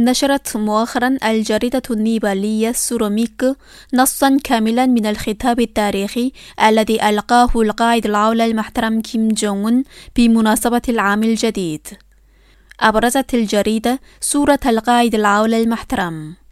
نشرت مؤخرا الجريدة النيبالية سوروميك نصا كاملا من الخطاب التاريخي الذي ألقاه القائد العولة المحترم كيم جونغ أون بمناسبة العام الجديد. أبرزت الجريدة صورة القائد العولة المحترم